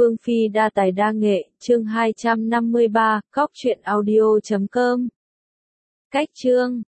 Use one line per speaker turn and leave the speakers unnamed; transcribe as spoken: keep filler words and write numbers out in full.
Vương Phi đa tài đa nghệ, chương hai trăm năm mươi ba, cóc truyện audio chấm com. Cách chương